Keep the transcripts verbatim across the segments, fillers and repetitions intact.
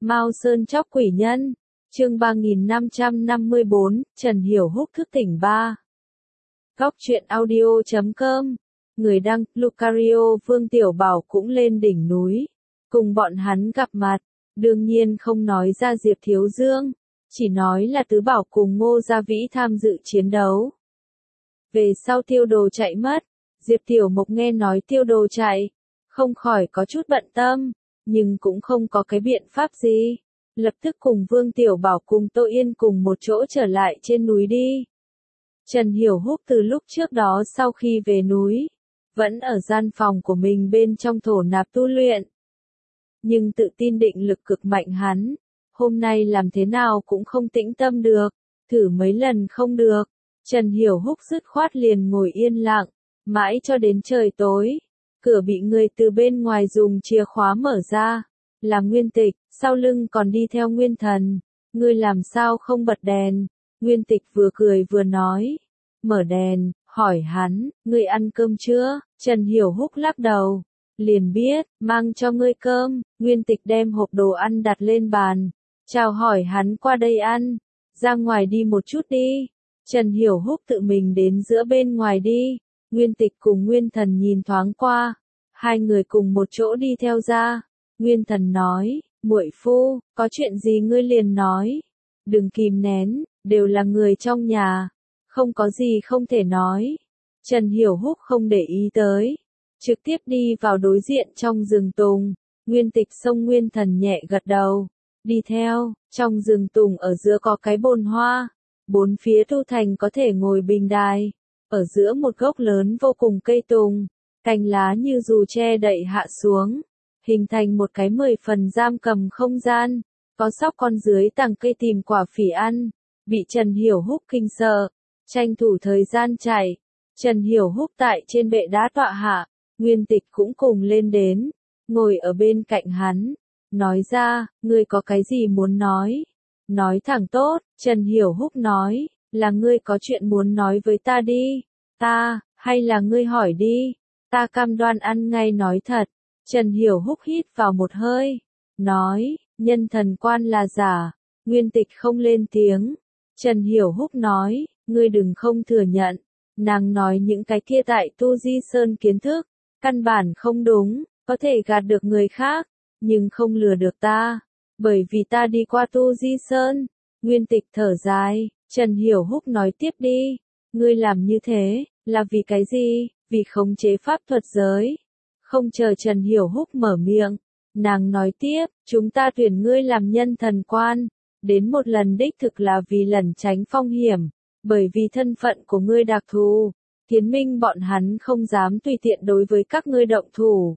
Mao Sơn chóc quỷ nhân, chương ba nghìn năm trăm năm mươi bốn, Trần Hiểu Húc thức tỉnh ba. Góc truyện audio chấm com, người đăng, Lucario Vương Tiểu Bảo cũng lên đỉnh núi, cùng bọn hắn gặp mặt, đương nhiên không nói ra Diệp Thiếu Dương, chỉ nói là Tứ Bảo cùng Ngô Gia Vĩ tham dự chiến đấu. Về sau Tiêu Đồ chạy mất, Diệp Tiểu Mộc nghe nói Tiêu Đồ chạy, không khỏi có chút bận tâm, nhưng cũng không có cái biện pháp gì, lập tức cùng Vương Tiểu Bảo cùng Tô Yên cùng một chỗ trở lại trên núi đi. Trần Hiểu Húc từ lúc trước đó sau khi về núi, vẫn ở gian phòng của mình bên trong thổ nạp tu luyện. Nhưng tự tin định lực cực mạnh hắn, hôm nay làm thế nào cũng không tĩnh tâm được, thử mấy lần không được. Trần Hiểu Húc dứt khoát liền ngồi yên lặng, mãi cho đến trời tối, cửa bị người từ bên ngoài dùng chìa khóa mở ra, là Nguyên Tịch, sau lưng còn đi theo Nguyên Thần, ngươi làm sao không bật đèn, Nguyên Tịch vừa cười vừa nói, mở đèn, hỏi hắn, ngươi ăn cơm chưa, Trần Hiểu Húc lắc đầu, liền biết, mang cho ngươi cơm, Nguyên Tịch đem hộp đồ ăn đặt lên bàn, chào hỏi hắn qua đây ăn, ra ngoài đi một chút đi. Trần Hiểu Húc tự mình đến giữa bên ngoài đi, Nguyên Tịch cùng Nguyên Thần nhìn thoáng qua, hai người cùng một chỗ đi theo ra, Nguyên Thần nói, muội phu, có chuyện gì ngươi liền nói, đừng kìm nén, đều là người trong nhà, không có gì không thể nói. Trần Hiểu Húc không để ý tới, trực tiếp đi vào đối diện trong rừng tùng, Nguyên Tịch xông Nguyên Thần nhẹ gật đầu, đi theo, trong rừng tùng ở giữa có cái bồn hoa. Bốn phía tu thành có thể ngồi bình đài, ở giữa một gốc lớn vô cùng cây tùng, cành lá như dù che đậy hạ xuống, hình thành một cái mười phần giam cầm không gian, có sóc con dưới tàng cây tìm quả phỉ ăn, bị Trần Hiểu Húc kinh sợ, tranh thủ thời gian chạy, Trần Hiểu Húc tại trên bệ đá tọa hạ, Nguyên Tịch cũng cùng lên đến, ngồi ở bên cạnh hắn, nói ra, ngươi có cái gì muốn nói? Nói thẳng tốt, Trần Hiểu Húc nói, là ngươi có chuyện muốn nói với ta đi, ta, hay là ngươi hỏi đi, ta cam đoan ăn ngay nói thật. Trần Hiểu Húc hít vào một hơi, nói, nhân thần quan là giả, Nguyên Tịch không lên tiếng. Trần Hiểu Húc nói, ngươi đừng không thừa nhận, nàng nói những cái kia tại Tu Di Sơn kiến thức, căn bản không đúng, có thể gạt được người khác, nhưng không lừa được ta. Bởi vì ta đi qua Tu Di Sơn, Nguyên Tịch thở dài, Trần Hiểu Húc nói tiếp đi, ngươi làm như thế, là vì cái gì, vì khống chế pháp thuật giới. Không chờ Trần Hiểu Húc mở miệng, nàng nói tiếp, chúng ta tuyển ngươi làm nhân thần quan, đến một lần đích thực là vì lẩn tránh phong hiểm, bởi vì thân phận của ngươi đặc thù, Kiến Minh bọn hắn không dám tùy tiện đối với các ngươi động thủ.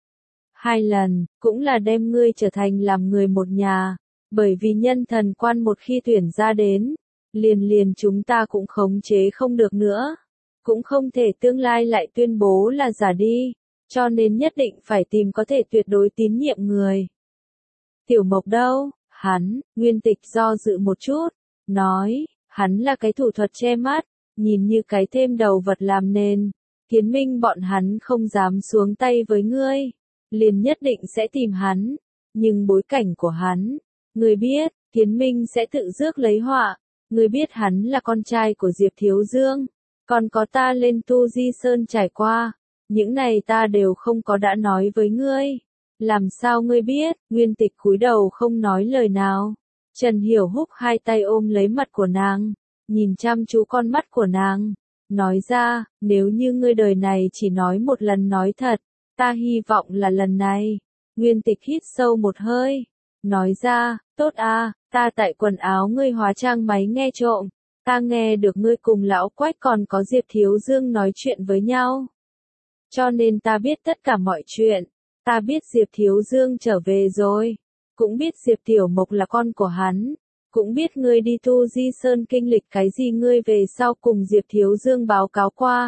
Hai lần, cũng là đem ngươi trở thành làm người một nhà, bởi vì nhân thần quan một khi tuyển ra đến, liền liền chúng ta cũng khống chế không được nữa, cũng không thể tương lai lại tuyên bố là giả đi, cho nên nhất định phải tìm có thể tuyệt đối tín nhiệm người. Tiểu Mộc đâu, hắn, Nguyên Tịch do dự một chút, nói, hắn là cái thủ thuật che mắt, nhìn như cái thêm đầu vật làm nền, Kiến Minh bọn hắn không dám xuống tay với ngươi. Liền nhất định sẽ tìm hắn, nhưng bối cảnh của hắn, người biết, Kiến Minh sẽ tự rước lấy họa, người biết hắn là con trai của Diệp Thiếu Dương, còn có ta lên Tu Di Sơn trải qua, những này ta đều không có đã nói với ngươi, làm sao ngươi biết? Nguyên Tịch cúi đầu không nói lời nào, Trần Hiểu Húc hai tay ôm lấy mặt của nàng, nhìn chăm chú con mắt của nàng, nói ra, nếu như ngươi đời này chỉ nói một lần nói thật, ta hy vọng là lần này. Nguyên Tịch hít sâu một hơi, nói ra, tốt a, ta tại quần áo ngươi hóa trang máy nghe trộm, ta nghe được ngươi cùng lão Quách còn có Diệp Thiếu Dương nói chuyện với nhau. Cho nên ta biết tất cả mọi chuyện, ta biết Diệp Thiếu Dương trở về rồi, cũng biết Diệp Tiểu Mộc là con của hắn, cũng biết ngươi đi Tu Di Sơn kinh lịch cái gì ngươi về sau cùng Diệp Thiếu Dương báo cáo qua.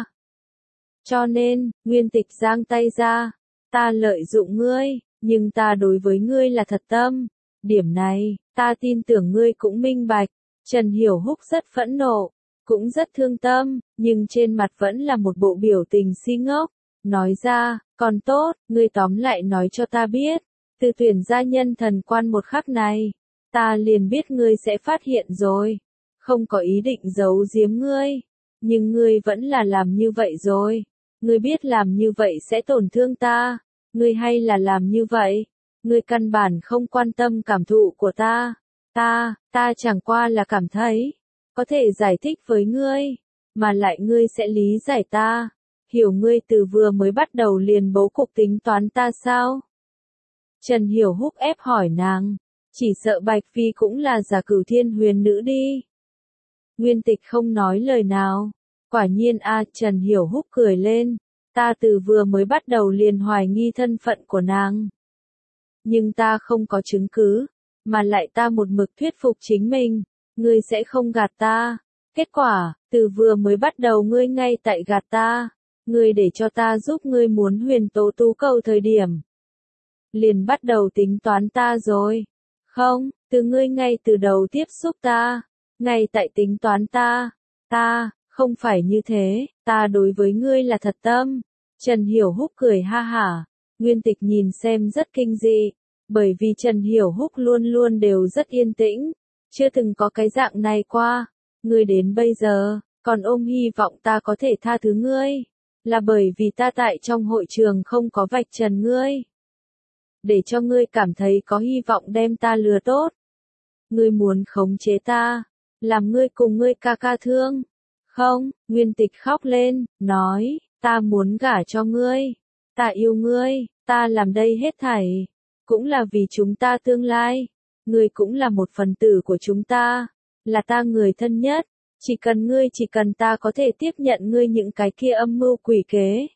Cho nên, Nguyên Tịch giang tay ra, ta lợi dụng ngươi, nhưng ta đối với ngươi là thật tâm, điểm này, ta tin tưởng ngươi cũng minh bạch. Trần Hiểu Húc rất phẫn nộ, cũng rất thương tâm, nhưng trên mặt vẫn là một bộ biểu tình si ngốc, nói ra, còn tốt, ngươi tóm lại nói cho ta biết, Từ tuyển gia nhân thần quan một khắc này, ta liền biết ngươi sẽ phát hiện rồi. Không có ý định giấu giếm ngươi, nhưng ngươi vẫn là làm như vậy rồi. Ngươi biết làm như vậy sẽ tổn thương ta, ngươi hay là làm như vậy? Ngươi căn bản không quan tâm cảm thụ của ta. Ta, ta chẳng qua là cảm thấy, có thể giải thích với ngươi, mà lại ngươi sẽ lý giải ta. Hiểu ngươi từ vừa mới bắt đầu liền bố cục tính toán ta sao? Trần Hiểu Húc ép hỏi nàng, chỉ sợ Bạch Phi cũng là giả Cửu Thiên Huyền nữ đi. Nguyên Tịch không nói lời nào. Quả nhiên a, Trần Hiểu Húc cười lên, ta từ vừa mới bắt đầu liền hoài nghi thân phận của nàng. Nhưng ta không có chứng cứ, mà lại ta một mực thuyết phục chính mình, ngươi sẽ không gạt ta. Kết quả, từ vừa mới bắt đầu ngươi ngay tại gạt ta, ngươi để cho ta giúp ngươi muốn huyền tố tú cầu thời điểm. Liền bắt đầu tính toán ta rồi. Không, từ ngươi ngay từ đầu tiếp xúc ta, ngay tại tính toán ta, ta, không phải như thế, ta đối với ngươi là thật tâm. Trần Hiểu Húc cười ha hả, Nguyên Tịch nhìn xem rất kinh dị, bởi vì Trần Hiểu Húc luôn luôn đều rất yên tĩnh, chưa từng có cái dạng này qua. Ngươi đến bây giờ, còn ôm hy vọng ta có thể tha thứ ngươi, là bởi vì ta tại trong hội trường không có vạch trần ngươi. Để cho ngươi cảm thấy có hy vọng đem ta lừa tốt. Ngươi muốn khống chế ta, làm ngươi cùng ngươi ca ca thương. Không, Nguyên Tịch khóc lên, nói, ta muốn gả cho ngươi, ta yêu ngươi, ta làm đây hết thảy, cũng là vì chúng ta tương lai, ngươi cũng là một phần tử của chúng ta, là ta người thân nhất, chỉ cần ngươi chỉ cần ta có thể tiếp nhận ngươi những cái kia âm mưu quỷ kế.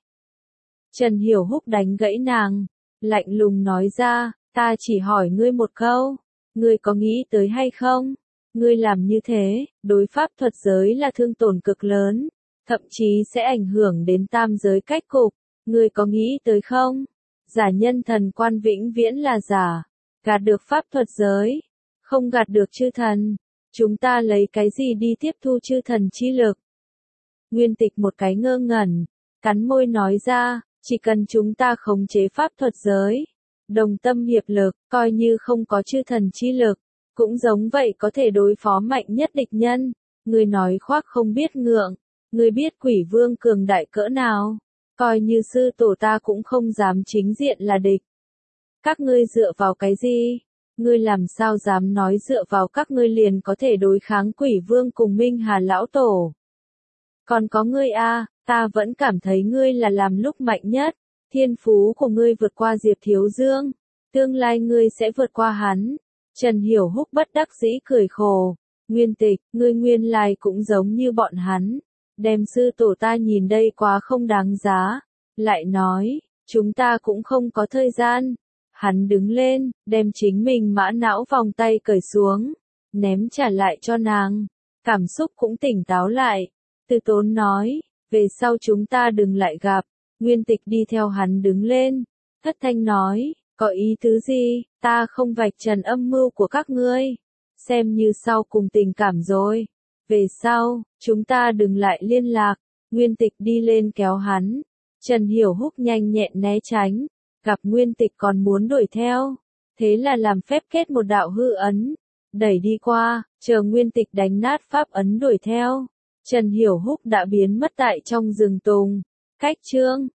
Trần Hiểu Húc đánh gãy nàng, lạnh lùng nói ra, ta chỉ hỏi ngươi một câu, ngươi có nghĩ tới hay không? Ngươi làm như thế, đối pháp thuật giới là thương tổn cực lớn, thậm chí sẽ ảnh hưởng đến tam giới cách cục, ngươi có nghĩ tới không? Giả nhân thần quan vĩnh viễn là giả, gạt được pháp thuật giới, không gạt được chư thần, chúng ta lấy cái gì đi tiếp thu chư thần chi lực? Nguyên Tịch một cái ngơ ngẩn, cắn môi nói ra, chỉ cần chúng ta khống chế pháp thuật giới, đồng tâm hiệp lực, coi như không có chư thần chi lực, cũng giống vậy có thể đối phó mạnh nhất địch nhân. Ngươi nói khoác không biết ngượng, ngươi biết quỷ vương cường đại cỡ nào, coi như sư tổ ta cũng không dám chính diện là địch. Các ngươi dựa vào cái gì? Ngươi làm sao dám nói dựa vào các ngươi liền có thể đối kháng quỷ vương cùng Minh Hà lão tổ? Còn có ngươi a, ta vẫn cảm thấy ngươi là làm lúc mạnh nhất, thiên phú của ngươi vượt qua Diệp Thiếu Dương, tương lai ngươi sẽ vượt qua hắn. Trần Hiểu Húc bất đắc dĩ cười khổ, Nguyên Tịch, ngươi nguyên lai cũng giống như bọn hắn, đem sư tổ ta nhìn đây quá không đáng giá, lại nói, chúng ta cũng không có thời gian. Hắn đứng lên, đem chính mình mã não vòng tay cởi xuống, ném trả lại cho nàng, cảm xúc cũng tỉnh táo lại, Từ Tốn nói, về sau chúng ta đừng lại gặp. Nguyên Tịch đi theo hắn đứng lên, thất thanh nói, có ý tứ gì, ta không vạch trần âm mưu của các ngươi, xem như sau cùng tình cảm rồi, về sau, chúng ta đừng lại liên lạc. Nguyên Tịch đi lên kéo hắn, Trần Hiểu Húc nhanh nhẹn né tránh, gặp Nguyên Tịch còn muốn đuổi theo, thế là làm phép kết một đạo hư ấn, đẩy đi qua, chờ Nguyên Tịch đánh nát pháp ấn đuổi theo. Trần Hiểu Húc đã biến mất tại trong rừng tùng. Cách chương